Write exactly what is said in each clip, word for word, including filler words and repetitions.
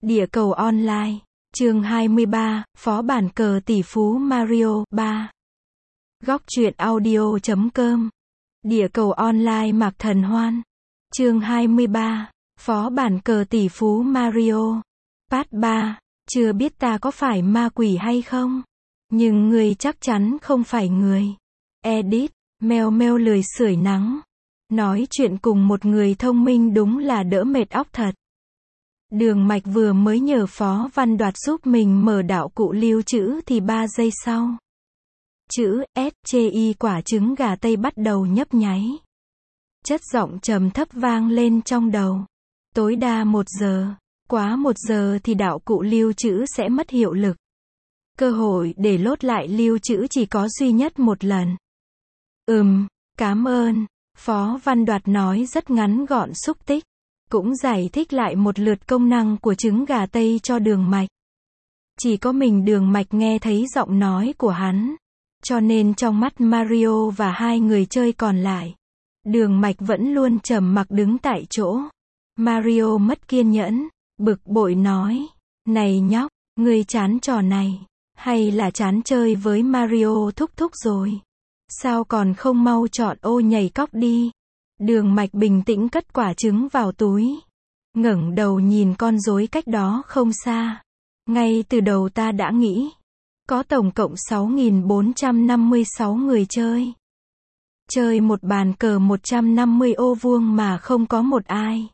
Địa cầu online, chương hai mươi ba, phó bản cờ tỷ phú Mario, ba. Góc truyện audio chấm com. Địa cầu online Mạc Thần Hoan. Chương hai mươi ba, phó bản cờ tỷ phú Mario. Part ba, chưa biết ta có phải ma quỷ hay không? Nhưng ngươi chắc chắn không phải người. Edit, meo meo lười sưởi nắng. Nói chuyện cùng một người thông minh đúng là đỡ mệt óc thật. Đường Mạch vừa mới nhờ Phó Văn Đoạt giúp mình mở đạo cụ lưu trữ thì ba giây sau. Chữ S Ch I quả trứng gà Tây bắt đầu nhấp nháy. Chất giọng trầm thấp vang lên trong đầu. Tối đa một giờ. Quá một giờ thì đạo cụ lưu trữ sẽ mất hiệu lực. Cơ hội để lốt lại lưu trữ chỉ có duy nhất một lần. Ừm, cảm ơn. Phó Văn Đoạt nói rất ngắn gọn xúc tích. Cũng giải thích lại một lượt công năng của trứng gà Tây cho Đường Mạch. Chỉ có mình Đường Mạch nghe thấy giọng nói của hắn. Cho nên trong mắt Mario và hai người chơi còn lại, Đường Mạch vẫn luôn trầm mặc đứng tại chỗ. Mario mất kiên nhẫn, bực bội nói, này nhóc, ngươi chán trò này, hay là chán chơi với Mario thúc thúc rồi? Sao còn không mau chọn ô nhảy cóc đi? Đường Mạch bình tĩnh cất quả trứng vào túi. Ngẩng đầu nhìn con rối cách đó không xa. Ngay từ đầu ta đã nghĩ, có tổng cộng sáu nghìn bốn trăm năm mươi sáu người chơi. Chơi một bàn cờ một trăm năm mươi ô vuông mà không có một ai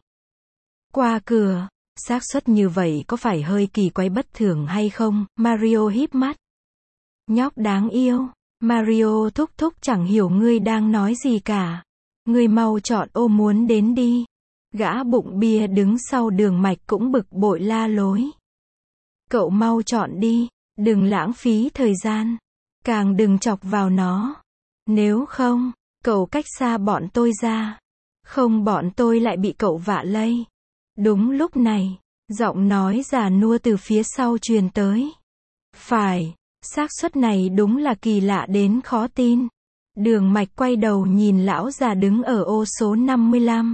qua cửa. Xác suất như vậy có phải hơi kỳ quái bất thường hay không? Mario híp mắt. Nhóc đáng yêu. Mario thúc thúc chẳng hiểu ngươi đang nói gì cả. Ngươi mau chọn ô muốn đến đi. Gã bụng bia đứng sau Đường Mạch cũng bực bội la lối. Cậu mau chọn đi, đừng lãng phí thời gian. Càng đừng chọc vào nó. Nếu không, cậu cách xa bọn tôi ra. Không bọn tôi lại bị cậu vạ lây. Đúng lúc này, giọng nói già nua từ phía sau truyền tới. Phải, xác suất này đúng là kỳ lạ đến khó tin. Đường Mạch quay đầu nhìn lão già đứng ở ô số năm mươi lăm.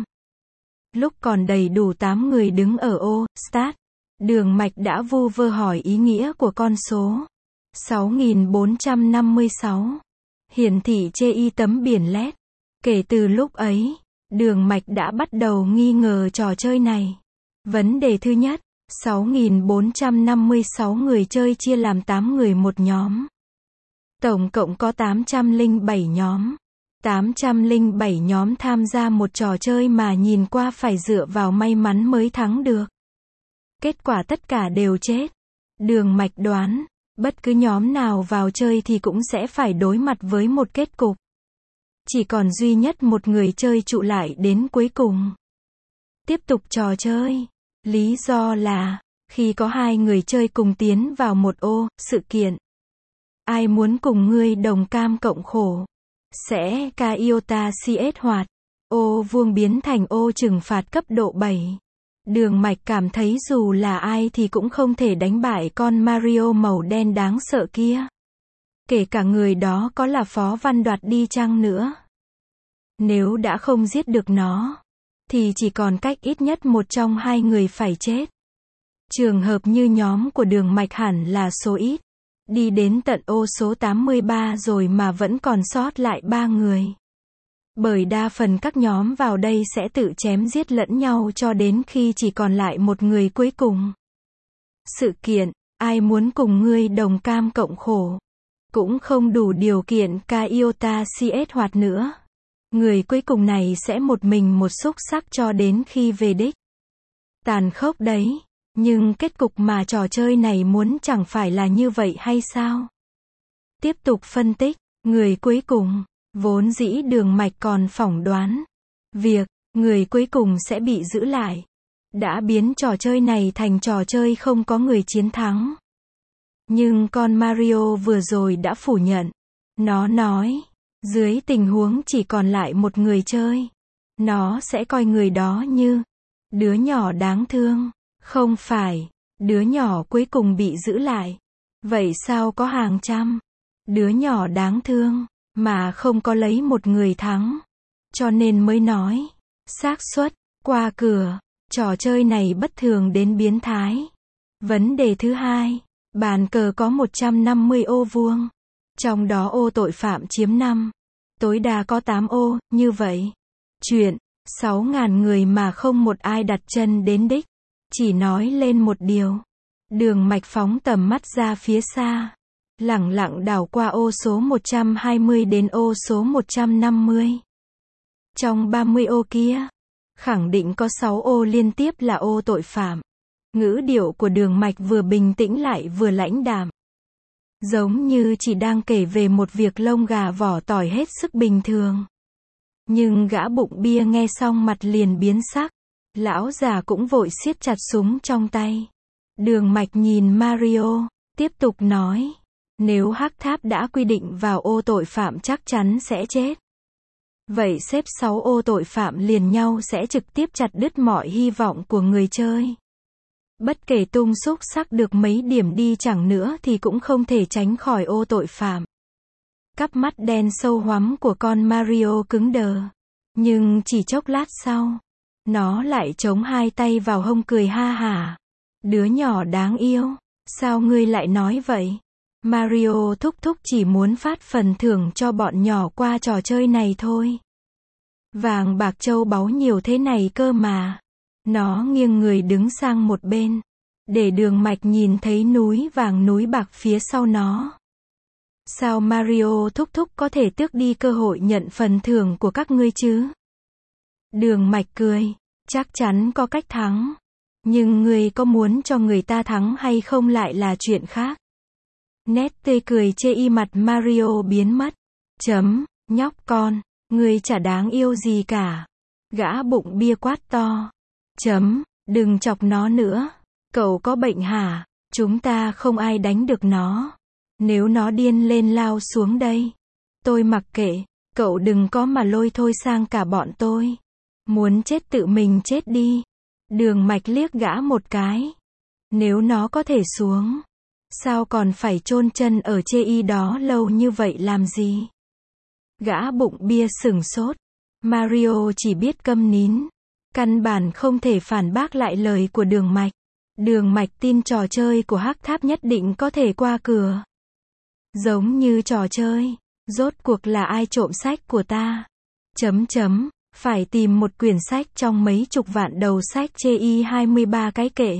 Lúc còn đầy đủ tám người đứng ở ô, start, Đường Mạch đã vu vơ hỏi ý nghĩa của con số. sáu nghìn bốn trăm năm mươi sáu. Hiển thị trên tấm biển led. Kể từ lúc ấy, Đường Mạch đã bắt đầu nghi ngờ trò chơi này. Vấn đề thứ nhất, sáu nghìn bốn trăm năm mươi sáu người chơi chia làm tám người một nhóm. Tổng cộng có tám trăm lẻ bảy nhóm. tám trăm lẻ bảy nhóm tham gia một trò chơi mà nhìn qua phải dựa vào may mắn mới thắng được. Kết quả tất cả đều chết. Đường Mạch đoán, bất cứ nhóm nào vào chơi thì cũng sẽ phải đối mặt với một kết cục. Chỉ còn duy nhất một người chơi trụ lại đến cuối cùng. Tiếp tục trò chơi. Lý do là, khi có hai người chơi cùng tiến vào một ô, sự kiện. Ai muốn cùng ngươi đồng cam cộng khổ? Sẽ ca iota cs hoạt. Ô vuông biến thành ô trừng phạt cấp độ bảy. Đường Mạch cảm thấy dù là ai thì cũng không thể đánh bại con Mario màu đen đáng sợ kia. Kể cả người đó có là Phó Văn Đoạt đi chăng nữa. Nếu đã không giết được nó, thì chỉ còn cách ít nhất một trong hai người phải chết. Trường hợp như nhóm của Đường Mạch hẳn là số ít. Đi đến tận ô số tám mươi ba rồi mà vẫn còn sót lại ba người. Bởi đa phần các nhóm vào đây sẽ tự chém giết lẫn nhau cho đến khi chỉ còn lại một người cuối cùng. Sự kiện, ai muốn cùng ngươi đồng cam cộng khổ? Cũng không đủ điều kiện ca iota cs hoạt nữa. Người cuối cùng này sẽ một mình một xúc sắc cho đến khi về đích. Tàn khốc đấy. Nhưng kết cục mà trò chơi này muốn chẳng phải là như vậy hay sao? Tiếp tục phân tích, người cuối cùng, vốn dĩ Đường Mạch còn phỏng đoán. Việc, người cuối cùng sẽ bị giữ lại. Đã biến trò chơi này thành trò chơi không có người chiến thắng. Nhưng con Mario vừa rồi đã phủ nhận. Nó nói, dưới tình huống chỉ còn lại một người chơi, nó sẽ coi người đó như đứa nhỏ đáng thương. Không phải, đứa nhỏ cuối cùng bị giữ lại. Vậy sao có hàng trăm đứa nhỏ đáng thương mà không có lấy một người thắng? Cho nên mới nói, xác suất qua cửa, trò chơi này bất thường đến biến thái. Vấn đề thứ hai, bàn cờ có một trăm năm mươi ô vuông. Trong đó ô tội phạm chiếm năm. Tối đa có tám ô, như vậy. Chuyện, sáu ngàn người mà không một ai đặt chân đến đích. Chỉ nói lên một điều. Đường Mạch phóng tầm mắt ra phía xa. Lẳng lặng đảo qua ô số một trăm hai mươi đến ô số một trăm năm mươi. Trong ba mươi ô kia, khẳng định có sáu ô liên tiếp là ô tội phạm. Ngữ điệu của Đường Mạch vừa bình tĩnh lại vừa lãnh đạm. Giống như chỉ đang kể về một việc lông gà vỏ tỏi hết sức bình thường. Nhưng gã bụng bia nghe xong mặt liền biến sắc. Lão già cũng vội siết chặt súng trong tay. Đường Mạch nhìn Mario, tiếp tục nói. Nếu Hắc Tháp đã quy định vào ô tội phạm chắc chắn sẽ chết. Vậy xếp sáu ô tội phạm liền nhau sẽ trực tiếp chặt đứt mọi hy vọng của người chơi. Bất kể tung xúc sắc được mấy điểm đi chẳng nữa thì cũng không thể tránh khỏi ô tội phạm. Cặp mắt đen sâu hoắm của con Mario cứng đờ. Nhưng chỉ chốc lát sau, nó lại chống hai tay vào hông cười ha hả. Đứa nhỏ đáng yêu, sao ngươi lại nói vậy? Mario thúc thúc chỉ muốn phát phần thưởng cho bọn nhỏ qua trò chơi này thôi. Vàng bạc châu báu nhiều thế này cơ mà. Nó nghiêng người đứng sang một bên, để Đường Mạch nhìn thấy núi vàng núi bạc phía sau nó. Sao Mario thúc thúc có thể tước đi cơ hội nhận phần thưởng của các ngươi chứ? Đường Mạch cười, chắc chắn có cách thắng. Nhưng ngươi có muốn cho người ta thắng hay không lại là chuyện khác. Nét tươi cười chê y mặt Mario biến mất. Chấm, nhóc con, ngươi chả đáng yêu gì cả. Gã bụng bia quát to. Chấm, đừng chọc nó nữa. Cậu có bệnh hả? Chúng ta không ai đánh được nó. Nếu nó điên lên lao xuống đây, tôi mặc kệ, cậu đừng có mà lôi thôi sang cả bọn tôi. Muốn chết tự mình chết đi. Đường Mạch liếc gã một cái. Nếu nó có thể xuống, sao còn phải chôn chân ở chê y đó lâu như vậy làm gì? Gã bụng bia sửng sốt. Mario chỉ biết câm nín. Căn bản không thể phản bác lại lời của Đường Mạch. Đường Mạch tin trò chơi của Hắc Tháp nhất định có thể qua cửa. Giống như trò chơi, rốt cuộc là ai trộm sách của ta? Chấm chấm, phải tìm một quyển sách trong mấy chục vạn đầu sách chê y hai mươi ba cái kệ.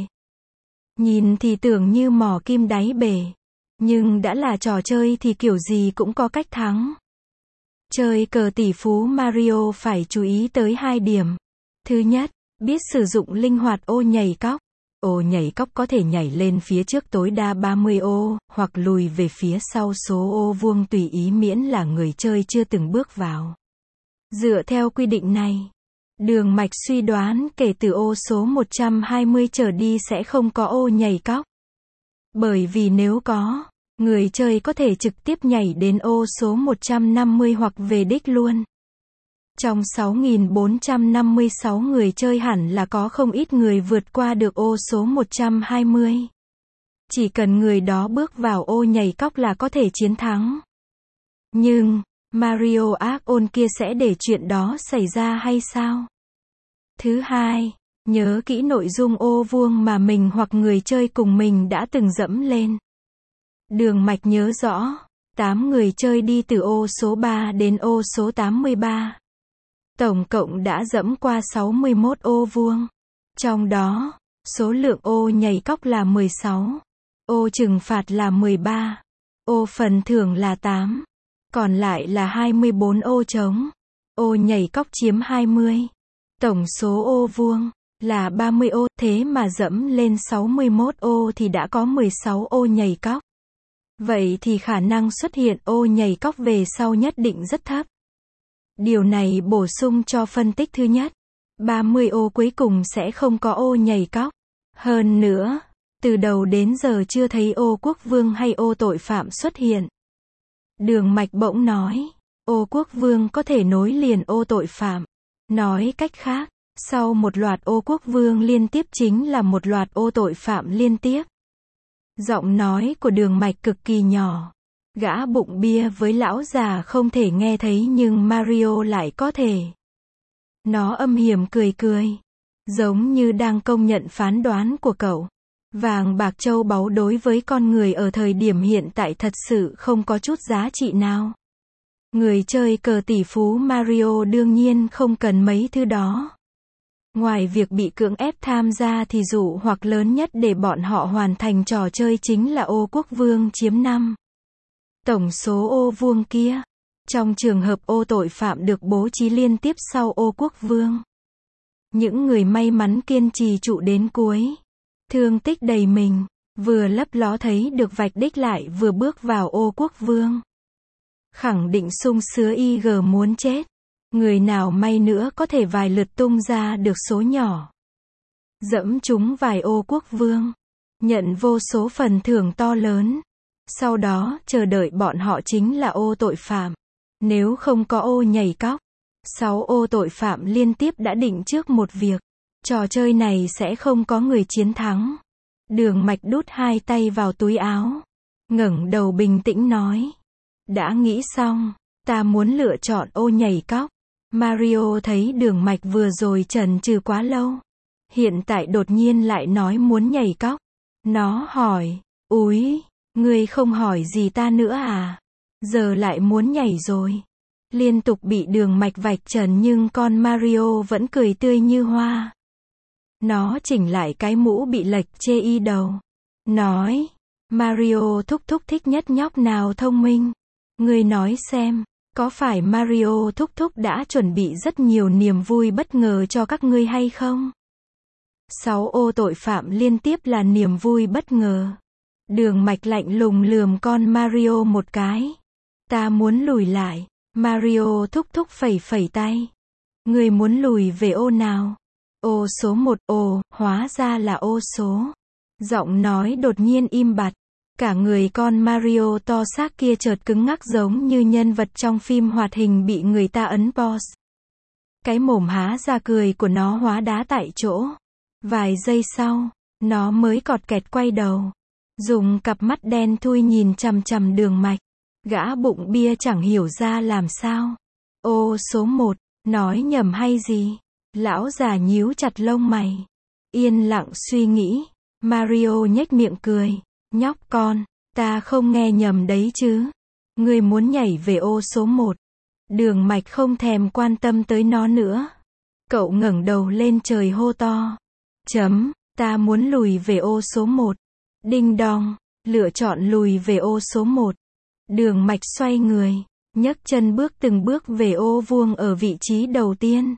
Nhìn thì tưởng như mò kim đáy bể. Nhưng đã là trò chơi thì kiểu gì cũng có cách thắng. Chơi cờ tỷ phú Mario phải chú ý tới hai điểm. Thứ nhất, biết sử dụng linh hoạt ô nhảy cóc. Ô nhảy cóc có thể nhảy lên phía trước tối đa ba mươi ô, hoặc lùi về phía sau số ô vuông tùy ý miễn là người chơi chưa từng bước vào. Dựa theo quy định này, Đường Mạch suy đoán kể từ ô số một trăm hai mươi trở đi sẽ không có ô nhảy cóc. Bởi vì nếu có, người chơi có thể trực tiếp nhảy đến ô số một trăm năm mươi hoặc về đích luôn. Trong sáu nghìn bốn trăm năm mươi sáu người chơi hẳn là có không ít người vượt qua được ô số một trăm hai mươi. Chỉ cần người đó bước vào ô nhảy cóc là có thể chiến thắng. Nhưng, Mario ác ôn kia sẽ để chuyện đó xảy ra hay sao? Thứ hai, nhớ kỹ nội dung ô vuông mà mình hoặc người chơi cùng mình đã từng dẫm lên. Đường Mạch nhớ rõ, tám người chơi đi từ ô số ba đến ô số tám mươi ba. Tổng cộng đã dẫm qua sáu mươi mốt ô vuông. Trong đó, số lượng ô nhảy cóc là mười sáu. Ô trừng phạt là mười ba. Ô phần thưởng là tám. Còn lại là hai mươi bốn ô trống. Ô nhảy cóc chiếm hai mươi. Tổng số ô vuông là ba mươi ô, thế mà dẫm lên sáu mươi mốt ô thì đã có mười sáu ô nhảy cóc. Vậy thì khả năng xuất hiện ô nhảy cóc về sau nhất định rất thấp. Điều này bổ sung cho phân tích thứ nhất. ba mươi ô cuối cùng sẽ không có ô nhảy cóc. Hơn nữa, từ đầu đến giờ chưa thấy ô quốc vương hay ô tội phạm xuất hiện. Đường Mạch bỗng nói, ô quốc vương có thể nối liền ô tội phạm. Nói cách khác, sau một loạt ô quốc vương liên tiếp chính là một loạt ô tội phạm liên tiếp. Giọng nói của Đường Mạch cực kỳ nhỏ. Gã bụng bia với lão già không thể nghe thấy nhưng Mario lại có thể. Nó âm hiểm cười cười. Giống như đang công nhận phán đoán của cậu. Vàng bạc châu báu đối với con người ở thời điểm hiện tại thật sự không có chút giá trị nào. Người chơi cờ tỷ phú Mario đương nhiên không cần mấy thứ đó. Ngoài việc bị cưỡng ép tham gia thì dụ hoặc lớn nhất để bọn họ hoàn thành trò chơi chính là ô quốc vương chiếm năm tổng số ô vuông kia. Trong trường hợp ô tội phạm được bố trí liên tiếp sau ô quốc vương, những người may mắn kiên trì trụ đến cuối, thương tích đầy mình, vừa lấp ló thấy được vạch đích lại vừa bước vào ô quốc vương. Khẳng định sung sứa y gờ muốn chết. Người nào may nữa có thể vài lượt tung ra được số nhỏ, dẫm trúng vài ô quốc vương, nhận vô số phần thưởng to lớn. Sau đó, chờ đợi bọn họ chính là ô tội phạm. Nếu không có ô nhảy cóc, sáu ô tội phạm liên tiếp đã định trước một việc. Trò chơi này sẽ không có người chiến thắng. Đường Mạch đút hai tay vào túi áo, ngẩng đầu bình tĩnh nói. Đã nghĩ xong, ta muốn lựa chọn ô nhảy cóc. Mario thấy Đường Mạch vừa rồi chần chừ quá lâu, hiện tại đột nhiên lại nói muốn nhảy cóc. Nó hỏi, úi, ngươi không hỏi gì ta nữa à? Giờ lại muốn nhảy rồi. Liên tục bị Đường Mạch vạch trần nhưng con Mario vẫn cười tươi như hoa. Nó chỉnh lại cái mũ bị lệch chê y đầu. Nói, Mario thúc thúc thích nhất nhóc nào thông minh? Ngươi nói xem, có phải Mario thúc thúc đã chuẩn bị rất nhiều niềm vui bất ngờ cho các ngươi hay không? Sáu ô tội phạm liên tiếp là niềm vui bất ngờ. Đường Mạch lạnh lùng lườm con Mario một cái. Ta muốn lùi lại. Mario thúc thúc phẩy phẩy tay. Ngươi muốn lùi về ô nào? Ô số một. Ồ, hóa ra là ô số. Giọng nói đột nhiên im bặt. Cả người con Mario to xác kia chợt cứng ngắc giống như nhân vật trong phim hoạt hình bị người ta ấn pause. Cái mồm há ra cười của nó hóa đá tại chỗ. Vài giây sau, nó mới cọt kẹt quay đầu, dùng cặp mắt đen thui nhìn chằm chằm Đường Mạch. Gã bụng bia chẳng hiểu ra làm sao. Ô số một, nói nhầm hay gì? Lão già nhíu chặt lông mày, yên lặng suy nghĩ. Mario nhếch miệng cười. Nhóc con, ta không nghe nhầm đấy chứ? Ngươi muốn nhảy về ô số một. Đường Mạch không thèm quan tâm tới nó nữa. Cậu ngẩng đầu lên trời hô to. Chấm, ta muốn lùi về ô số một. Đinh đong, lựa chọn lùi về ô số một. Đường Mạch xoay người, nhấc chân bước từng bước về ô vuông ở vị trí đầu tiên.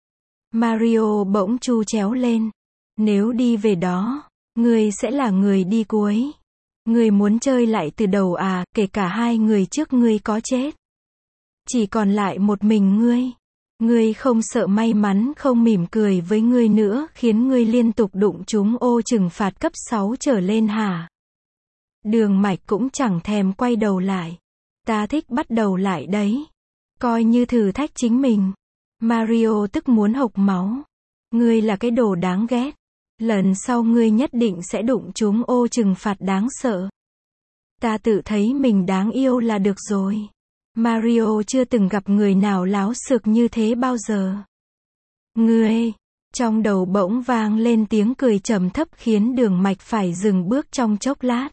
Mario bỗng chu chéo lên. Nếu đi về đó, ngươi sẽ là người đi cuối. Ngươi muốn chơi lại từ đầu à, kể cả hai người trước ngươi có chết. Chỉ còn lại một mình ngươi. Ngươi không sợ may mắn không mỉm cười với ngươi nữa khiến ngươi liên tục đụng trúng ô trừng phạt cấp sáu trở lên hả? Đường Mạch cũng chẳng thèm quay đầu lại. Ta thích bắt đầu lại đấy. Coi như thử thách chính mình. Mario tức muốn hộc máu. Ngươi là cái đồ đáng ghét. Lần sau ngươi nhất định sẽ đụng trúng ô trừng phạt đáng sợ. Ta tự thấy mình đáng yêu là được rồi. Mario chưa từng gặp người nào láo xược như thế bao giờ. Ngươi, trong đầu bỗng vang lên tiếng cười trầm thấp khiến Đường Mạch phải dừng bước trong chốc lát.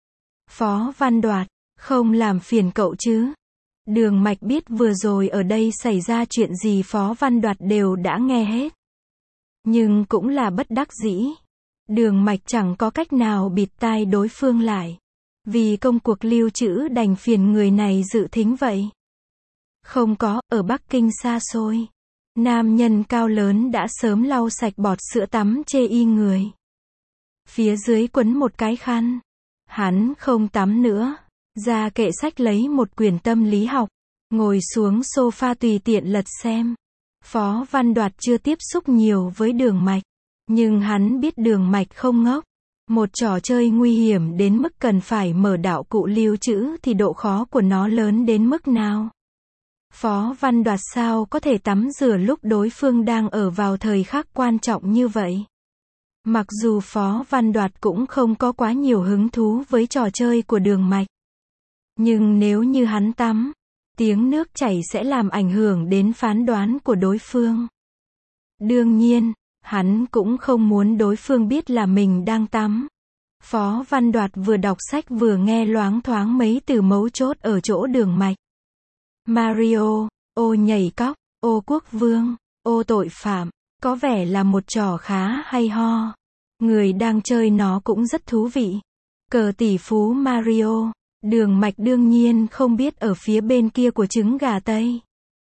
Phó Văn Đoạt, không làm phiền cậu chứ? Đường Mạch biết vừa rồi ở đây xảy ra chuyện gì Phó Văn Đoạt đều đã nghe hết. Nhưng cũng là bất đắc dĩ. Đường Mạch chẳng có cách nào bịt tai đối phương lại. Vì công cuộc lưu trữ đành phiền người này dự thính vậy. Không có, ở Bắc Kinh xa xôi. Nam nhân cao lớn đã sớm lau sạch bọt sữa tắm chê y người. Phía dưới quấn một cái khăn. Hắn không tắm nữa. Ra kệ sách lấy một quyển tâm lý học. Ngồi xuống sofa tùy tiện lật xem. Phó Văn Đoạt chưa tiếp xúc nhiều với Đường Mạch. Nhưng hắn biết Đường Mạch không ngốc. Một trò chơi nguy hiểm đến mức cần phải mở đạo cụ lưu trữ thì độ khó của nó lớn đến mức nào. Phó Văn Đoạt sao có thể tắm rửa lúc đối phương đang ở vào thời khắc quan trọng như vậy. Mặc dù Phó Văn Đoạt cũng không có quá nhiều hứng thú với trò chơi của Đường Mạch. Nhưng nếu như hắn tắm, tiếng nước chảy sẽ làm ảnh hưởng đến phán đoán của đối phương. Đương nhiên, hắn cũng không muốn đối phương biết là mình đang tắm. Phó Văn Đoạt vừa đọc sách vừa nghe loáng thoáng mấy từ mấu chốt ở chỗ đường mạch. Mario, ô nhảy cóc, ô quốc vương, ô tội phạm, có vẻ là một trò khá hay ho. Người đang chơi nó cũng rất thú vị. Cờ tỷ phú Mario, đường mạch đương nhiên không biết ở phía bên kia của trứng gà Tây.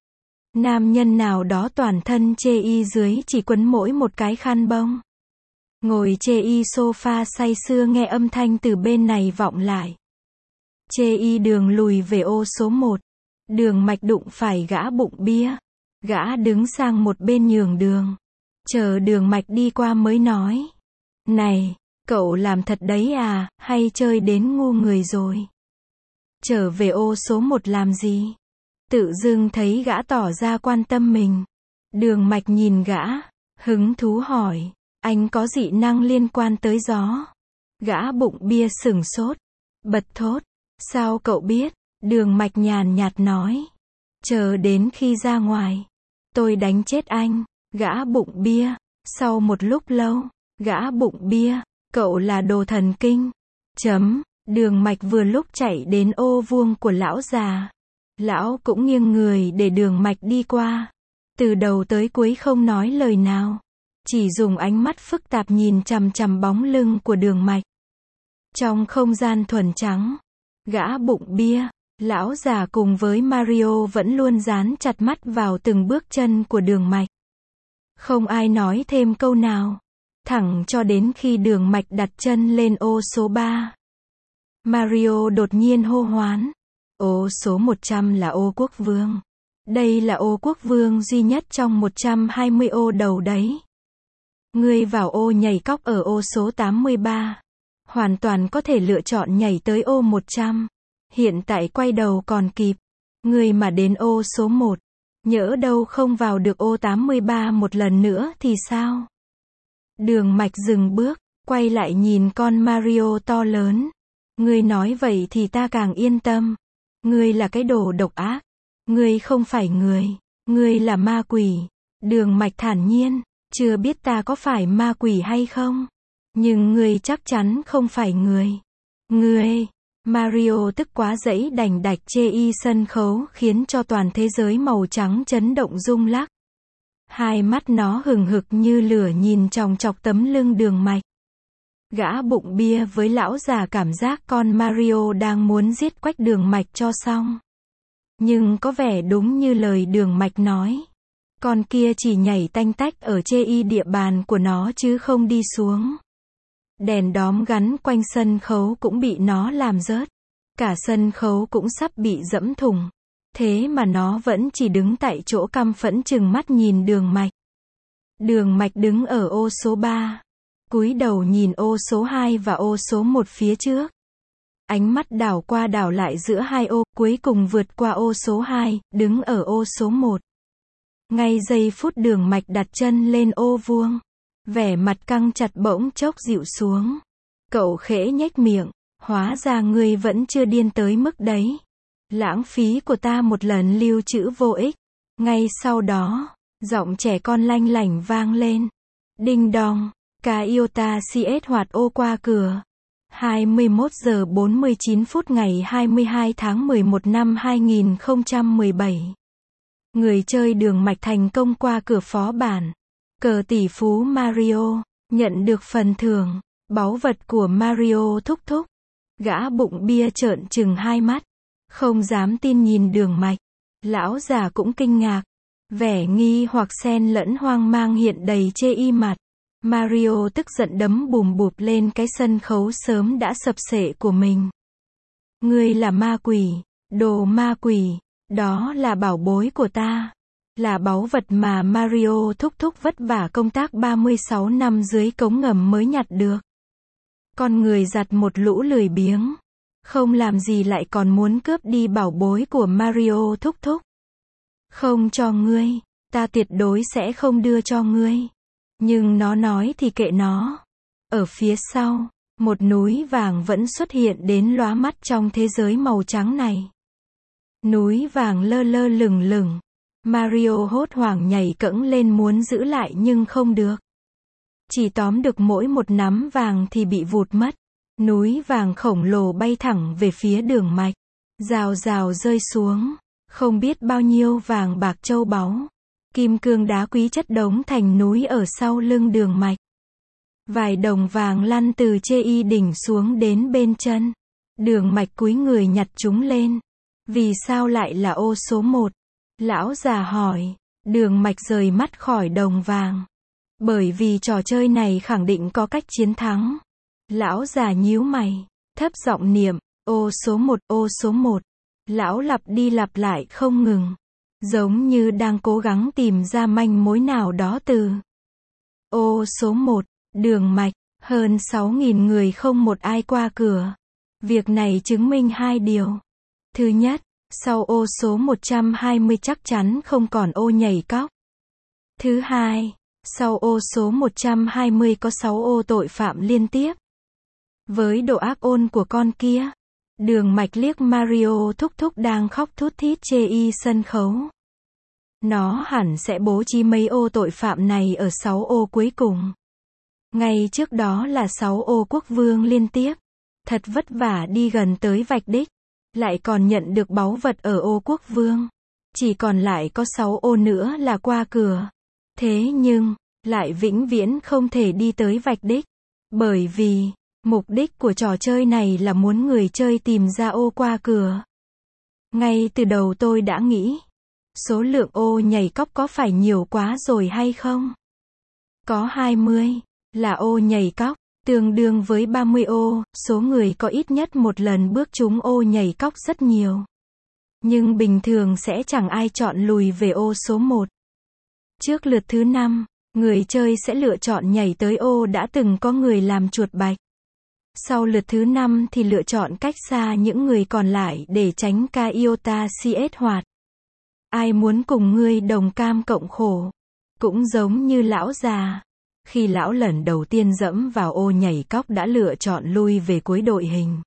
Nam nhân nào đó toàn thân chê y dưới chỉ quấn mỗi một cái khăn bông. Ngồi chê y sofa say sưa nghe âm thanh từ bên này vọng lại. Chê y đường lùi về ô số một. Đường mạch đụng phải gã bụng bia. Gã đứng sang một bên nhường đường. Chờ đường mạch đi qua mới nói. Này, cậu làm thật đấy à, hay chơi đến ngu người rồi? Trở về ô số một làm gì? Tự dưng thấy gã tỏ ra quan tâm mình. Đường mạch nhìn gã, hứng thú hỏi. Anh có dị năng liên quan tới gió? Gã bụng bia sửng sốt. Bật thốt. Sao cậu biết? Đường mạch nhàn nhạt nói. Chờ đến khi ra ngoài. Tôi đánh chết anh. Gã bụng bia. Sau một lúc lâu. Gã bụng bia. Cậu là đồ thần kinh. Chấm. Đường mạch vừa lúc chạy đến ô vuông của lão già. Lão cũng nghiêng người để đường mạch đi qua. Từ đầu tới cuối không nói lời nào. Chỉ dùng ánh mắt phức tạp nhìn chằm chằm bóng lưng của đường mạch. Trong không gian thuần trắng. Gã bụng bia. Lão già cùng với Mario vẫn luôn dán chặt mắt vào từng bước chân của đường mạch. Không ai nói thêm câu nào. Thẳng cho đến khi đường mạch đặt chân lên ô số ba. Mario đột nhiên hô hoán. Ô số một trăm là ô quốc vương. Đây là ô quốc vương duy nhất trong một trăm hai mươi ô đầu đấy. Ngươi vào ô nhảy cóc ở ô số tám mươi ba. Hoàn toàn có thể lựa chọn nhảy tới ô một trăm. Hiện tại quay đầu còn kịp. Ngươi mà đến ô số một. Nhỡ đâu không vào được ô tám mươi ba một lần nữa thì sao? Đường mạch dừng bước, quay lại nhìn con Mario to lớn. Ngươi nói vậy thì ta càng yên tâm. Ngươi là cái đồ độc ác. Ngươi không phải người. Ngươi là ma quỷ. Đường mạch thản nhiên. Chưa biết ta có phải ma quỷ hay không. Nhưng ngươi chắc chắn không phải người. Ngươi. Mario tức quá dẫy đành đạch chê y sân khấu khiến cho toàn thế giới màu trắng chấn động rung lắc. Hai mắt nó hừng hực như lửa nhìn chòng chọc tấm lưng đường mạch. Gã bụng bia với lão già cảm giác con Mario đang muốn giết quách đường mạch cho xong. Nhưng có vẻ đúng như lời đường mạch nói. Con kia chỉ nhảy tanh tách ở chê y địa bàn của nó chứ không đi xuống. Đèn đóm gắn quanh sân khấu cũng bị nó làm rớt. Cả sân khấu cũng sắp bị dẫm thủng. Thế mà nó vẫn chỉ đứng tại chỗ căm phẫn chừng mắt nhìn đường mạch. Đường mạch đứng ở ô số ba. Cúi đầu nhìn ô số hai và ô số một phía trước. Ánh mắt đảo qua đảo lại giữa hai ô, cuối cùng vượt qua ô số hai, đứng ở ô số một. Ngay giây phút đường mạch đặt chân lên ô vuông. Vẻ mặt căng chặt bỗng chốc dịu xuống. Cậu khẽ nhếch miệng. Hóa ra ngươi vẫn chưa điên tới mức đấy. Lãng phí của ta một lần lưu trữ vô ích. Ngay sau đó, giọng trẻ con lanh lảnh vang lên. Đinh đong. Ca iota cs hoạt ô qua cửa. hai mươi mốt giờ bốn mươi chín phút ngày hai mươi hai tháng mười một năm hai nghìn không trăm mười bảy. Người chơi đường mạch thành công qua cửa phó bản. Cờ tỷ phú Mario. Nhận được phần thưởng. Báu vật của Mario thúc thúc. Gã bụng bia trợn trừng hai mắt. Không dám tin nhìn đường mạch. Lão già cũng kinh ngạc. Vẻ nghi hoặc xen lẫn hoang mang hiện đầy chê y mặt. Mario tức giận đấm bùm bụp lên cái sân khấu sớm đã sập sệ của mình. Ngươi là ma quỷ. Đồ ma quỷ. Đó là bảo bối của ta. Là báu vật mà Mario thúc thúc vất vả công tác ba mươi sáu năm dưới cống ngầm mới nhặt được. Con người giặt một lũ lười biếng. Không làm gì lại còn muốn cướp đi bảo bối của Mario thúc thúc. Không cho ngươi. Ta tuyệt đối sẽ không đưa cho ngươi. Nhưng nó nói thì kệ nó. Ở phía sau, một núi vàng vẫn xuất hiện đến lóa mắt trong thế giới màu trắng này. Núi vàng lơ lơ lửng lửng. Mario hốt hoảng nhảy cẫng lên muốn giữ lại nhưng không được. Chỉ tóm được mỗi một nắm vàng thì bị vụt mất. Núi vàng khổng lồ bay thẳng về phía đường mạch. Rào rào rơi xuống. Không biết bao nhiêu vàng bạc châu báu. Kim cương đá quý chất đống thành núi ở sau lưng đường mạch. Vài đồng vàng lăn từ chê y đỉnh xuống đến bên chân. Đường mạch cúi người nhặt chúng lên. Vì sao lại là ô số một? Lão già hỏi. Đường mạch rời mắt khỏi đồng vàng. Bởi vì trò chơi này khẳng định có cách chiến thắng. Lão già nhíu mày. Thấp giọng niệm. Ô số một, ô số một. Lão lặp đi lặp lại không ngừng. Giống như đang cố gắng tìm ra manh mối nào đó từ ô số một, đường mạch, hơn sáu nghìn người không một ai qua cửa. Việc này chứng minh hai điều. Thứ nhất, sau ô số một trăm hai mươi chắc chắn không còn ô nhảy cóc. Thứ hai, sau ô số một trăm hai mươi có sáu ô tội phạm liên tiếp. Với độ ác ôn của con kia, đường mạch liếc Mario thúc thúc đang khóc thút thít chê y sân khấu. Nó hẳn sẽ bố trí mấy ô tội phạm này ở sáu ô cuối cùng. Ngay trước đó là sáu ô quốc vương liên tiếp. Thật vất vả đi gần tới vạch đích. Lại còn nhận được báu vật ở ô quốc vương. Chỉ còn lại có sáu ô nữa là qua cửa. Thế nhưng, lại vĩnh viễn không thể đi tới vạch đích. Bởi vì, mục đích của trò chơi này là muốn người chơi tìm ra ô qua cửa. Ngay từ đầu tôi đã nghĩ, số lượng ô nhảy cóc có phải nhiều quá rồi hay không? Có hai mươi, là ô nhảy cóc, tương đương với ba mươi ô, số người có ít nhất một lần bước trúng ô nhảy cóc rất nhiều. Nhưng bình thường sẽ chẳng ai chọn lùi về ô số một. Trước lượt thứ năm, người chơi sẽ lựa chọn nhảy tới ô đã từng có người làm chuột bạch. Sau lượt thứ năm thì lựa chọn cách xa những người còn lại để tránh ca iota cs hoạt. Ai muốn cùng ngươi đồng cam cộng khổ. Cũng giống như lão già. Khi lão lần đầu tiên dẫm vào ô nhảy cóc đã lựa chọn lui về cuối đội hình.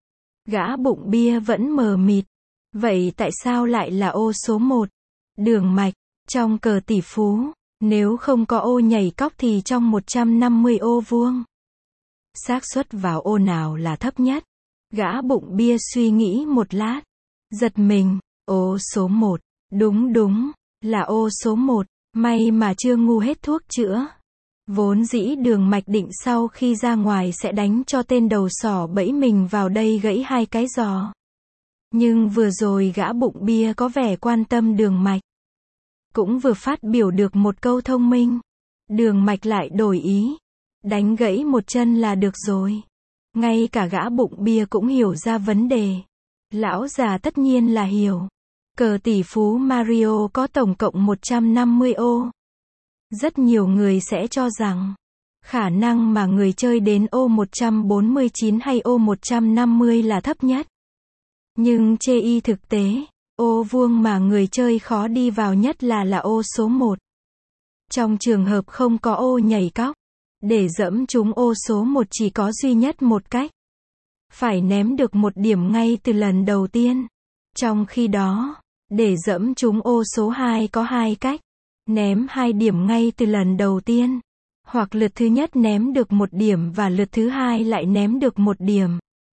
Gã bụng bia vẫn mờ mịt. Vậy tại sao lại là ô số một? Đường mạch, trong cờ tỷ phú, nếu không có ô nhảy cóc thì trong một trăm năm mươi ô vuông. Xác suất vào ô nào là thấp nhất? Gã bụng bia suy nghĩ một lát. Giật mình, ô số một. Đúng đúng, là ô số một, may mà chưa ngu hết thuốc chữa. Vốn dĩ đường mạch định sau khi ra ngoài sẽ đánh cho tên đầu sỏ bẫy mình vào đây gãy hai cái giò. Nhưng vừa rồi gã bụng bia có vẻ quan tâm đường mạch. Cũng vừa phát biểu được một câu thông minh. Đường mạch lại đổi ý. Đánh gãy một chân là được rồi. Ngay cả gã bụng bia cũng hiểu ra vấn đề. Lão già tất nhiên là hiểu. Cờ tỷ phú Mario có tổng cộng một trăm năm mươi ô. Rất nhiều người sẽ cho rằng, khả năng mà người chơi đến ô một trăm bốn mươi chín hay ô một trăm năm mươi là thấp nhất. Nhưng chê y thực tế, ô vuông mà người chơi khó đi vào nhất là là ô số một. Trong trường hợp không có ô nhảy cóc, để dẫm trúng ô số một chỉ có duy nhất một cách. Phải ném được một điểm ngay từ lần đầu tiên. Trong khi đó, để dẫm trúng ô số hai có hai cách. Ném hai điểm ngay từ lần đầu tiên. Hoặc lượt thứ nhất ném được một điểm và lượt thứ hai lại ném được một điểm.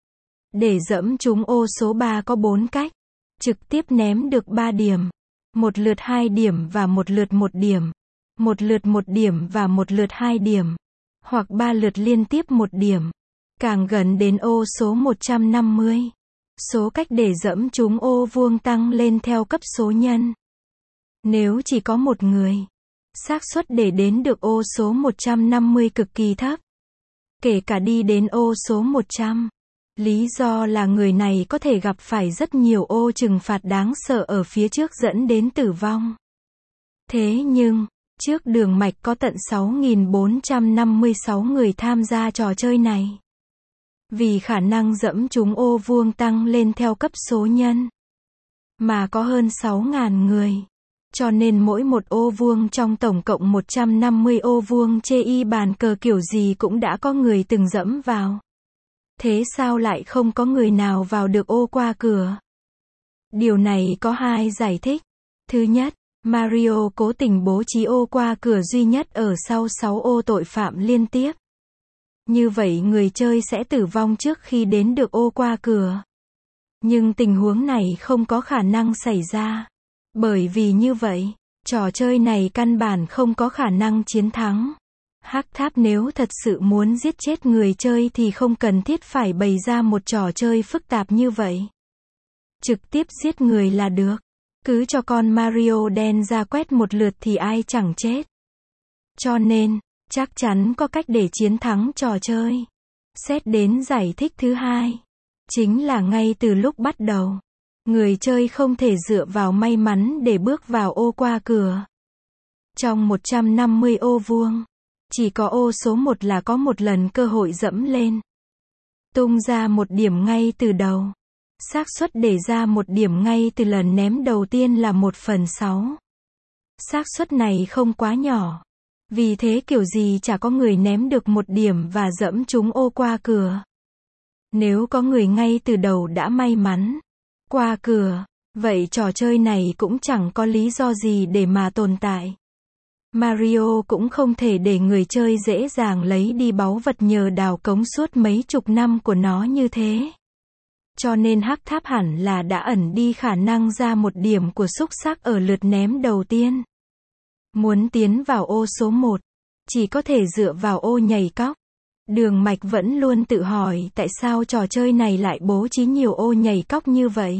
Để dẫm trúng ô số ba có bốn cách. Trực tiếp ném được ba điểm. Một lượt hai điểm và một lượt một điểm. Một lượt một điểm và một lượt hai điểm. Hoặc ba lượt liên tiếp một điểm. Càng gần đến ô số một trăm năm mươi. Số cách để dẫm trúng ô vuông tăng lên theo cấp số nhân. Nếu chỉ có một người, xác suất để đến được ô số một trăm năm mươi cực kỳ thấp. Kể cả đi đến ô số một trăm. Lý do là người này có thể gặp phải rất nhiều ô trừng phạt đáng sợ ở phía trước dẫn đến tử vong. Thế nhưng, trước đường mạch có tận sáu nghìn bốn trăm năm mươi sáu người tham gia trò chơi này. Vì khả năng dẫm trúng ô vuông tăng lên theo cấp số nhân. Mà có hơn sáu nghìn người. Cho nên mỗi một ô vuông trong tổng cộng một trăm năm mươi ô vuông chê y bàn cờ kiểu gì cũng đã có người từng dẫm vào. Thế sao lại không có người nào vào được ô qua cửa? Điều này có hai giải thích. Thứ nhất, Mario cố tình bố trí ô qua cửa duy nhất ở sau sáu ô tội phạm liên tiếp. Như vậy người chơi sẽ tử vong trước khi đến được ô qua cửa. Nhưng tình huống này không có khả năng xảy ra. Bởi vì như vậy, trò chơi này căn bản không có khả năng chiến thắng. Hắc tháp nếu thật sự muốn giết chết người chơi thì không cần thiết phải bày ra một trò chơi phức tạp như vậy. Trực tiếp giết người là được. Cứ cho con Mario đen ra quét một lượt thì ai chẳng chết. Cho nên, chắc chắn có cách để chiến thắng trò chơi. Xét đến giải thích thứ hai. Chính là ngay từ lúc bắt đầu, người chơi không thể dựa vào may mắn để bước vào ô qua cửa. Trong một trăm năm mươi ô vuông, chỉ có ô số một là có một lần cơ hội dẫm lên. Tung ra một điểm ngay từ đầu. Xác suất để ra một điểm ngay từ lần ném đầu tiên là một phần sáu. Xác suất này không quá nhỏ. Vì thế kiểu gì chả có người ném được một điểm và dẫm trúng ô qua cửa. Nếu có người ngay từ đầu đã may mắn qua cửa, vậy trò chơi này cũng chẳng có lý do gì để mà tồn tại. Mario cũng không thể để người chơi dễ dàng lấy đi báu vật nhờ đào cống suốt mấy chục năm của nó như thế. Cho nên hắc tháp hẳn là đã ẩn đi khả năng ra một điểm của xúc xắc ở lượt ném đầu tiên. Muốn tiến vào ô số một, chỉ có thể dựa vào ô nhảy cóc. Đường Mạch vẫn luôn tự hỏi tại sao trò chơi này lại bố trí nhiều ô nhảy cóc như vậy.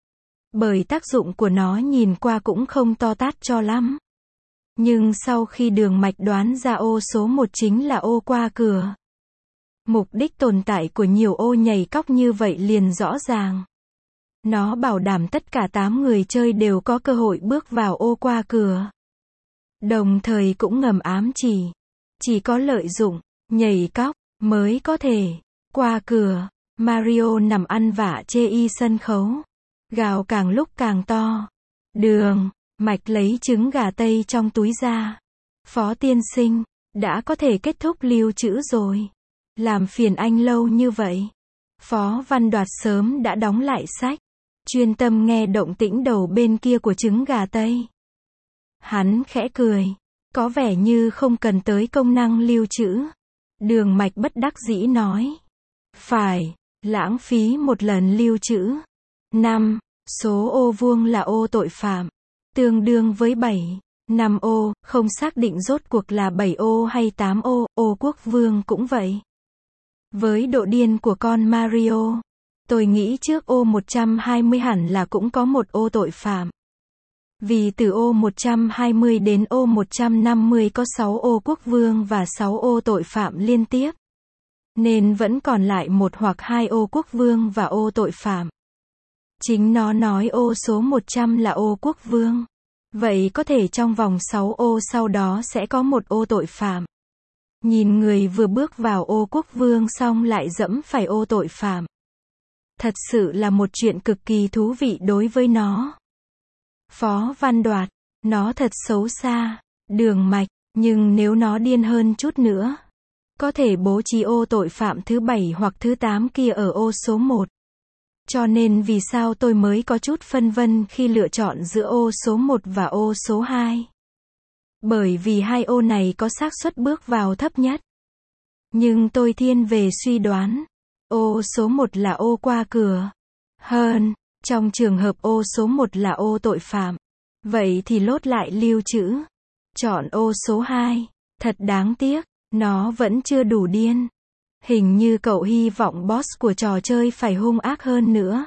Bởi tác dụng của nó nhìn qua cũng không to tát cho lắm. Nhưng sau khi Đường Mạch đoán ra ô số một chính là ô qua cửa, mục đích tồn tại của nhiều ô nhảy cóc như vậy liền rõ ràng. Nó bảo đảm tất cả tám người chơi đều có cơ hội bước vào ô qua cửa. Đồng thời cũng ngầm ám chỉ, chỉ có lợi dụng nhảy cóc mới có thể qua cửa. Mario nằm ăn vạ chê y sân khấu, gào càng lúc càng to. Đường Mạch lấy trứng gà tây trong túi ra. Phó tiên sinh, đã có thể kết thúc lưu trữ rồi. Làm phiền anh lâu như vậy. Phó Văn Đoạt sớm đã đóng lại sách, chuyên tâm nghe động tĩnh đầu bên kia của trứng gà tây. Hắn khẽ cười, có vẻ như không cần tới công năng lưu trữ. Đường Mạch bất đắc dĩ nói, phải, lãng phí một lần lưu trữ. năm. Số ô vuông là ô tội phạm, tương đương với bảy. năm ô, không xác định rốt cuộc là bảy ô hay tám ô, ô quốc vương cũng vậy. Với độ điên của con Mario, tôi nghĩ trước ô một trăm hai mươi hẳn là cũng có một ô tội phạm. Vì từ ô một trăm hai mươi đến ô một trăm năm mươi có sáu ô quốc vương và sáu ô tội phạm liên tiếp. Nên vẫn còn lại một hoặc hai ô quốc vương và ô tội phạm. Chính nó nói ô số một trăm là ô quốc vương. Vậy có thể trong vòng sáu ô sau đó sẽ có một ô tội phạm. Nhìn người vừa bước vào ô quốc vương xong lại dẫm phải ô tội phạm. Thật sự là một chuyện cực kỳ thú vị đối với nó. Phó Văn Đoạt, nó thật xấu xa. Đường Mạch, nhưng nếu nó điên hơn chút nữa, có thể bố trí ô tội phạm thứ bảy hoặc thứ tám kia ở ô số một. Cho nên vì sao tôi mới có chút phân vân khi lựa chọn giữa ô số một và ô số hai. Bởi vì hai ô này có xác suất bước vào thấp nhất. Nhưng tôi thiên về suy đoán, ô số một là ô qua cửa. Hơn, trong trường hợp ô số một là ô tội phạm, vậy thì lốt lại lưu trữ. Chọn ô số hai, thật đáng tiếc, nó vẫn chưa đủ điên. Hình như cậu hy vọng boss của trò chơi phải hung ác hơn nữa.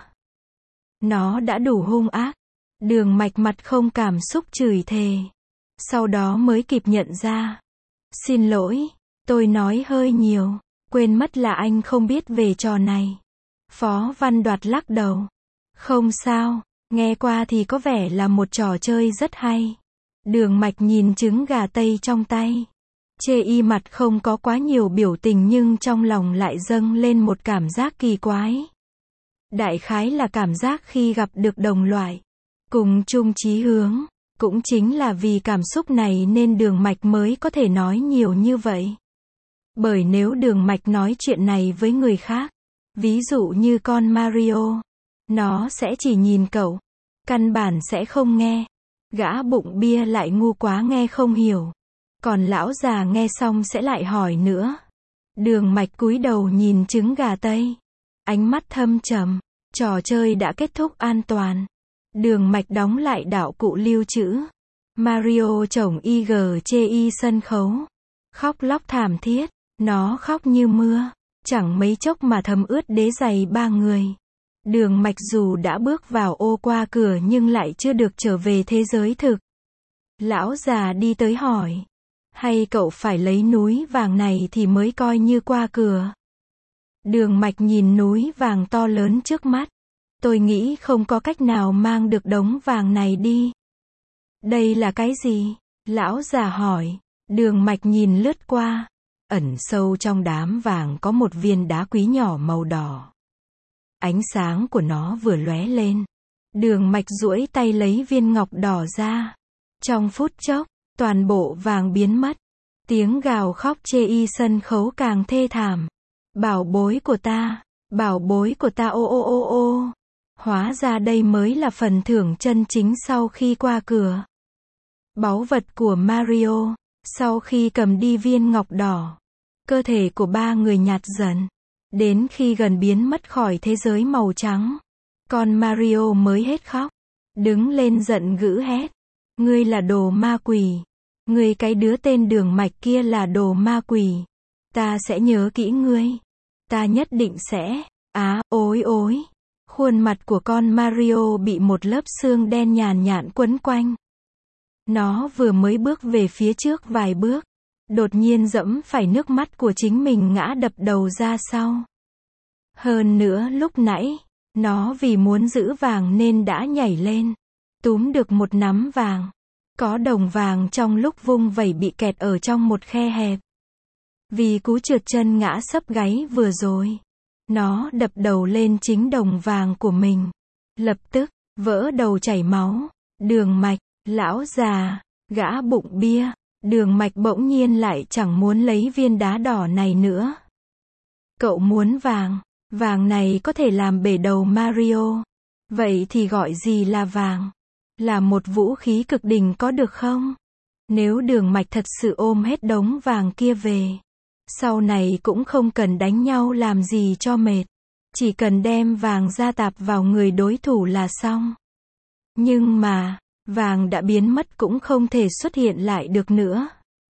Nó đã đủ hung ác. Đường Mạch mặt không cảm xúc chửi thề. Sau đó mới kịp nhận ra. Xin lỗi, tôi nói hơi nhiều, quên mất là anh không biết về trò này. Phó Văn Đoạt lắc đầu. Không sao, nghe qua thì có vẻ là một trò chơi rất hay. Đường Mạch nhìn trứng gà tây trong tay. Chê y mặt không có quá nhiều biểu tình nhưng trong lòng lại dâng lên một cảm giác kỳ quái. Đại khái là cảm giác khi gặp được đồng loại, cùng chung chí hướng. Cũng chính là vì cảm xúc này nên Đường Mạch mới có thể nói nhiều như vậy. Bởi nếu Đường Mạch nói chuyện này với người khác, ví dụ như con Mario, nó sẽ chỉ nhìn cậu, căn bản sẽ không nghe. Gã bụng bia lại ngu quá nghe không hiểu. Còn lão già nghe xong sẽ lại hỏi nữa. Đường Mạch cúi đầu nhìn trứng gà Tây. Ánh mắt thâm trầm. Trò chơi đã kết thúc an toàn. Đường Mạch đóng lại đạo cụ lưu trữ. Mario chồng i giê chê i sân khấu. Khóc lóc thảm thiết. Nó khóc như mưa. Chẳng mấy chốc mà thấm ướt đế giày ba người. Đường Mạch dù đã bước vào ô qua cửa nhưng lại chưa được trở về thế giới thực. Lão già đi tới hỏi. Hay cậu phải lấy núi vàng này thì mới coi như qua cửa? Đường Mạch nhìn núi vàng to lớn trước mắt. Tôi nghĩ không có cách nào mang được đống vàng này đi. Đây là cái gì? Lão già hỏi. Đường Mạch nhìn lướt qua. Ẩn sâu trong đám vàng có một viên đá quý nhỏ màu đỏ. Ánh sáng của nó vừa lóe lên. Đường Mạch duỗi tay lấy viên ngọc đỏ ra. Trong phút chốc, toàn bộ vàng biến mất. Tiếng gào khóc chê y sân khấu càng thê thảm. Bảo bối của ta, bảo bối của ta ô ô ô ô. Hóa ra đây mới là phần thưởng chân chính sau khi qua cửa. Báu vật của Mario. Sau khi cầm đi viên ngọc đỏ, cơ thể của ba người nhạt dần. Đến khi gần biến mất khỏi thế giới màu trắng, con Mario mới hết khóc. Đứng lên giận dữ hét. Ngươi là đồ ma quỷ. Ngươi cái đứa tên Đường Mạch kia là đồ ma quỷ. Ta sẽ nhớ kỹ ngươi. Ta nhất định sẽ. Á, ối ối. Khuôn mặt của con Mario bị một lớp xương đen nhàn nhạt quấn quanh. Nó vừa mới bước về phía trước vài bước. Đột nhiên dẫm phải nước mắt của chính mình ngã đập đầu ra sau. Hơn nữa lúc nãy, nó vì muốn giữ vàng nên đã nhảy lên. Túm được một nắm vàng. Có đồng vàng trong lúc vung vẩy bị kẹt ở trong một khe hẹp. Vì cú trượt chân ngã sấp gáy vừa rồi, nó đập đầu lên chính đồng vàng của mình. Lập tức, vỡ đầu chảy máu. Đường Mạch, lão già, gã bụng bia. Đường Mạch bỗng nhiên lại chẳng muốn lấy viên đá đỏ này nữa. Cậu muốn vàng. Vàng này có thể làm bể đầu Mario. Vậy thì gọi gì là vàng? Là một vũ khí cực đỉnh có được không? Nếu Đường Mạch thật sự ôm hết đống vàng kia về, sau này cũng không cần đánh nhau làm gì cho mệt. Chỉ cần đem vàng ra tạp vào người đối thủ là xong. Nhưng mà, vàng đã biến mất cũng không thể xuất hiện lại được nữa.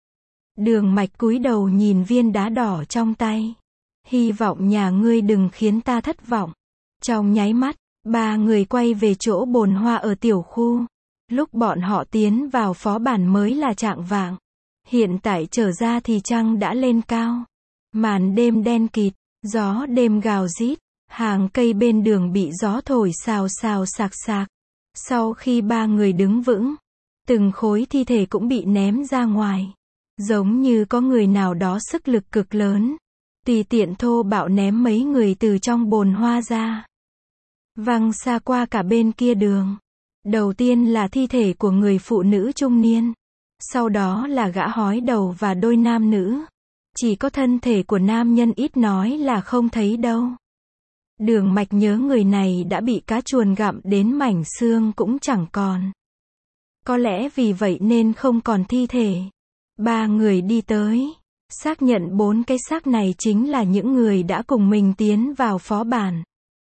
Đường Mạch cúi đầu nhìn viên đá đỏ trong tay. Hy vọng nhà ngươi đừng khiến ta thất vọng. Trong nháy mắt, ba người quay về chỗ bồn hoa ở tiểu khu. Lúc bọn họ tiến vào phó bản mới là chạng vạng. Hiện tại trở ra thì trăng đã lên cao. Màn đêm đen kịt, gió đêm gào rít, hàng cây bên đường bị gió thổi xào xào sạc sạc. Sau khi ba người đứng vững, từng khối thi thể cũng bị ném ra ngoài. Giống như có người nào đó sức lực cực lớn, tùy tiện thô bạo ném mấy người từ trong bồn hoa ra. Văng xa qua cả bên kia đường. Đầu tiên là thi thể của người phụ nữ trung niên. Sau đó là gã hói đầu và đôi nam nữ. Chỉ có thân thể của nam nhân ít nói là không thấy đâu. Đường Mạch nhớ người này đã bị cá chuồn gặm đến mảnh xương cũng chẳng còn. Có lẽ vì vậy nên không còn thi thể. Ba người đi tới. Xác nhận bốn cái xác này chính là những người đã cùng mình tiến vào phó bản.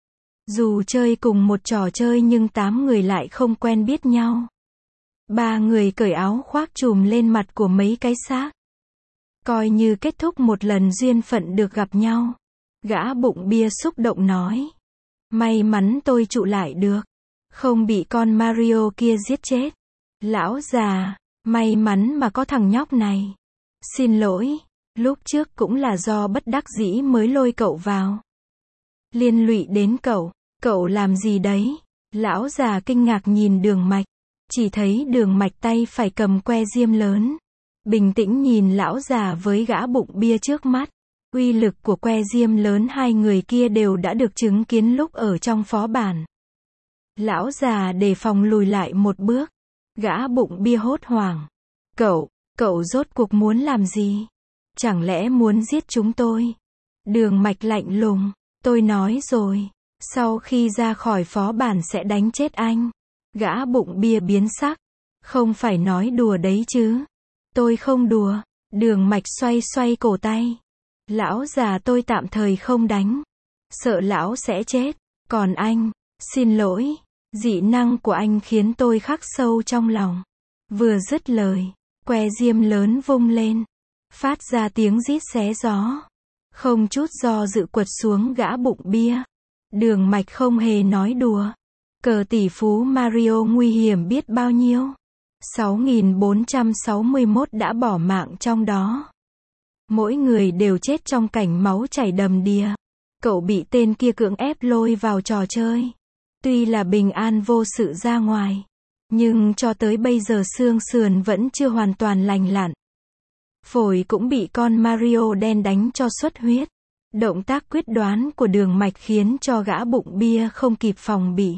Dù chơi cùng một trò chơi nhưng tám người lại không quen biết nhau. Ba người cởi áo khoác trùm lên mặt của mấy cái xác. Coi như kết thúc một lần duyên phận được gặp nhau. Gã bụng bia xúc động nói. May mắn tôi trụ lại được. Không bị con Mario kia giết chết. Lão già, may mắn mà có thằng nhóc này. Xin lỗi, lúc trước cũng là do bất đắc dĩ mới lôi cậu vào. Liên lụy đến cậu, cậu làm gì đấy? Lão già kinh ngạc nhìn Đường Mạch. Chỉ thấy Đường Mạch tay phải cầm que diêm lớn. Bình tĩnh nhìn lão già với gã bụng bia trước mắt. Uy lực của que diêm lớn hai người kia đều đã được chứng kiến lúc ở trong phó bản. Lão già đề phòng lùi lại một bước. Gã bụng bia hốt hoảng. Cậu, cậu rốt cuộc muốn làm gì? Chẳng lẽ muốn giết chúng tôi? Đường Mạch lạnh lùng. Tôi nói rồi. Sau khi ra khỏi phó bản sẽ đánh chết anh. Gã bụng bia biến sắc. Không phải nói đùa đấy chứ. Tôi không đùa. Đường Mạch xoay xoay cổ tay. Lão già tôi tạm thời không đánh. Sợ lão sẽ chết. Còn anh, xin lỗi. Dị năng của anh khiến tôi khắc sâu trong lòng. Vừa dứt lời, que diêm lớn vung lên, phát ra tiếng rít xé gió. Không chút do dự quật xuống gã bụng bia. Đường Mạch không hề nói đùa. Cờ tỷ phú Mario nguy hiểm biết bao nhiêu. sáu nghìn bốn trăm sáu mươi mốt đã bỏ mạng trong đó. Mỗi người đều chết trong cảnh máu chảy đầm đìa. Cậu bị tên kia cưỡng ép lôi vào trò chơi. Tuy là bình an vô sự ra ngoài, nhưng cho tới bây giờ xương sườn vẫn chưa hoàn toàn lành lặn. Phổi cũng bị con Mario đen đánh cho xuất huyết. Động tác quyết đoán của Đường Mạch khiến cho gã bụng bia không kịp phòng bị.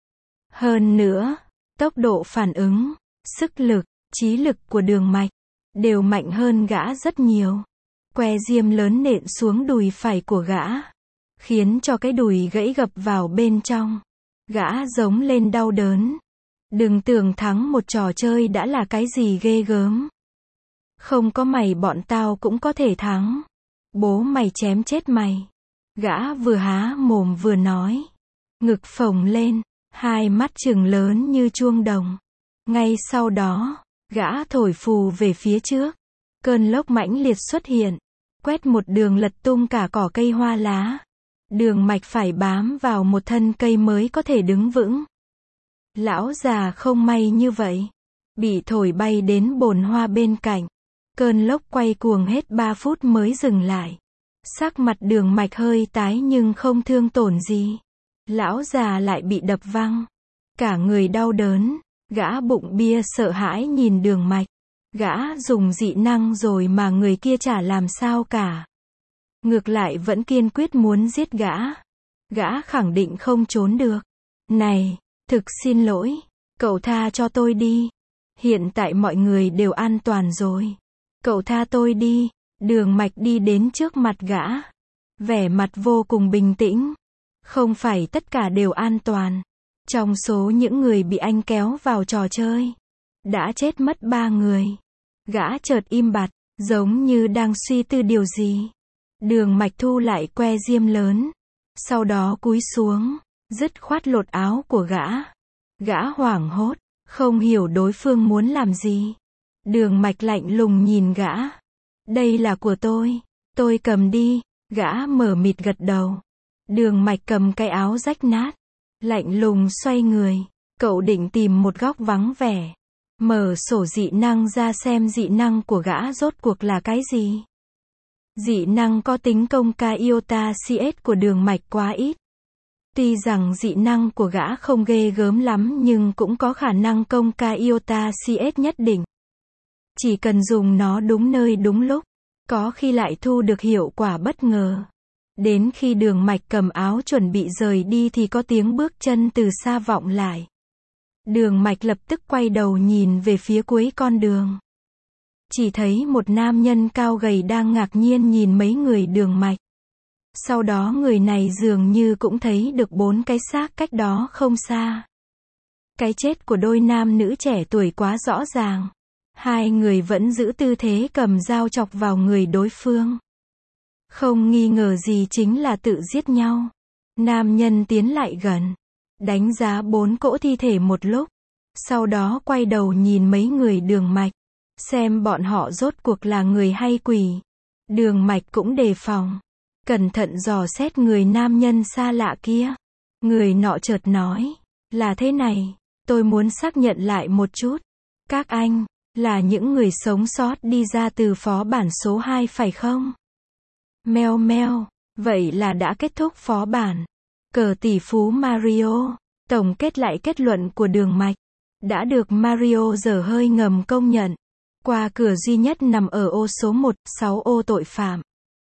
Hơn nữa, tốc độ phản ứng, sức lực, trí lực của Đường Mạch đều mạnh hơn gã rất nhiều. Que diêm lớn nện xuống đùi phải của gã, khiến cho cái đùi gãy gập vào bên trong. Gã giống lên đau đớn. Đừng tưởng thắng một trò chơi đã là cái gì ghê gớm. Không có mày bọn tao cũng có thể thắng. Bố mày chém chết mày. Gã vừa há mồm vừa nói. Ngực phồng lên, hai mắt trừng lớn như chuông đồng. Ngay sau đó, gã thổi phù về phía trước. Cơn lốc mãnh liệt xuất hiện, quét một đường lật tung cả cỏ cây hoa lá. Đường Mạch phải bám vào một thân cây mới có thể đứng vững. Lão già không may như vậy, bị thổi bay đến bồn hoa bên cạnh. Cơn lốc quay cuồng hết ba phút mới dừng lại. Sắc mặt Đường Mạch hơi tái nhưng không thương tổn gì. Lão già lại bị đập văng. Cả người đau đớn, gã bụng bia sợ hãi nhìn Đường Mạch. Gã dùng dị năng rồi mà người kia chả làm sao cả. Ngược lại vẫn kiên quyết muốn giết gã. Gã khẳng định không trốn được. Này, thực xin lỗi, cậu tha cho tôi đi. Hiện tại mọi người đều an toàn rồi. Cậu tha tôi đi. Đường Mạch đi đến trước mặt gã. Vẻ mặt vô cùng bình tĩnh. Không phải tất cả đều an toàn. Trong số những người bị anh kéo vào trò chơi, đã chết mất ba người. Gã chợt im bặt, giống như đang suy tư điều gì. Đường Mạch thu lại que diêm lớn. Sau đó cúi xuống, dứt khoát lột áo của gã. Gã hoảng hốt, không hiểu đối phương muốn làm gì. Đường Mạch lạnh lùng nhìn gã. Đây là của tôi, tôi cầm đi. Gã mở mịt gật đầu. Đường Mạch cầm cái áo rách nát, lạnh lùng xoay người. Cậu định tìm một góc vắng vẻ, mở sổ dị năng ra xem dị năng của gã rốt cuộc là cái gì. Dị năng có tính công ca iota cs của Đường Mạch quá ít. Tuy rằng dị năng của gã không ghê gớm lắm nhưng cũng có khả năng công ca iota cs nhất định. Chỉ cần dùng nó đúng nơi đúng lúc, có khi lại thu được hiệu quả bất ngờ. Đến khi Đường Mạch cầm áo chuẩn bị rời đi thì có tiếng bước chân từ xa vọng lại. Đường Mạch lập tức quay đầu nhìn về phía cuối con đường. Chỉ thấy một nam nhân cao gầy đang ngạc nhiên nhìn mấy người Đường Mạch. Sau đó người này dường như cũng thấy được bốn cái xác cách đó không xa. Cái chết của đôi nam nữ trẻ tuổi quá rõ ràng. Hai người vẫn giữ tư thế cầm dao chọc vào người đối phương. Không nghi ngờ gì chính là tự giết nhau. Nam nhân tiến lại gần, đánh giá bốn cỗ thi thể một lúc. Sau đó quay đầu nhìn mấy người Đường Mạch, xem bọn họ rốt cuộc là người hay quỷ. Đường Mạch cũng đề phòng, cẩn thận dò xét người nam nhân xa lạ kia. Người nọ chợt nói, là thế này, tôi muốn xác nhận lại một chút. Các anh, là những người sống sót đi ra từ phó bản số hai phải không? Meo meo, vậy là đã kết thúc phó bản. Cờ tỷ phú Mario, tổng kết lại kết luận của Đường Mạch. Đã được Mario dở hơi ngầm công nhận. Qua cửa duy nhất nằm ở ô số một, sáu ô tội phạm.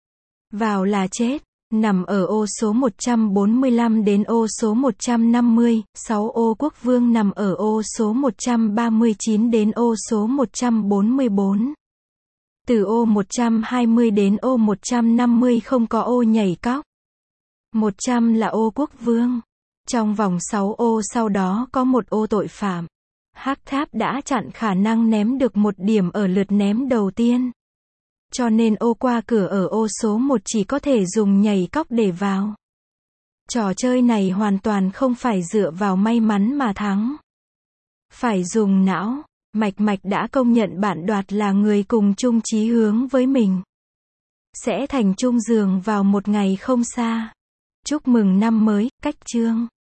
Vào là chết, nằm ở ô số một trăm bốn mươi lăm đến ô số một trăm năm mươi, sáu ô quốc vương nằm ở ô số một trăm ba mươi chín đến ô số một trăm bốn mươi bốn. Từ ô một trăm hai mươi đến ô một trăm năm mươi không có ô nhảy cóc. một trăm là ô quốc vương. Trong vòng sáu ô sau đó có một ô tội phạm. Hắc Tháp đã chặn khả năng ném được một điểm ở lượt ném đầu tiên. Cho nên ô qua cửa ở ô số một chỉ có thể dùng nhảy cóc để vào. Trò chơi này hoàn toàn không phải dựa vào may mắn mà thắng. Phải dùng não. Mạch Mạch đã công nhận bạn Đoạt là người cùng chung chí hướng với mình. Sẽ thành chung giường vào một ngày không xa. Chúc mừng năm mới, Cách Chương.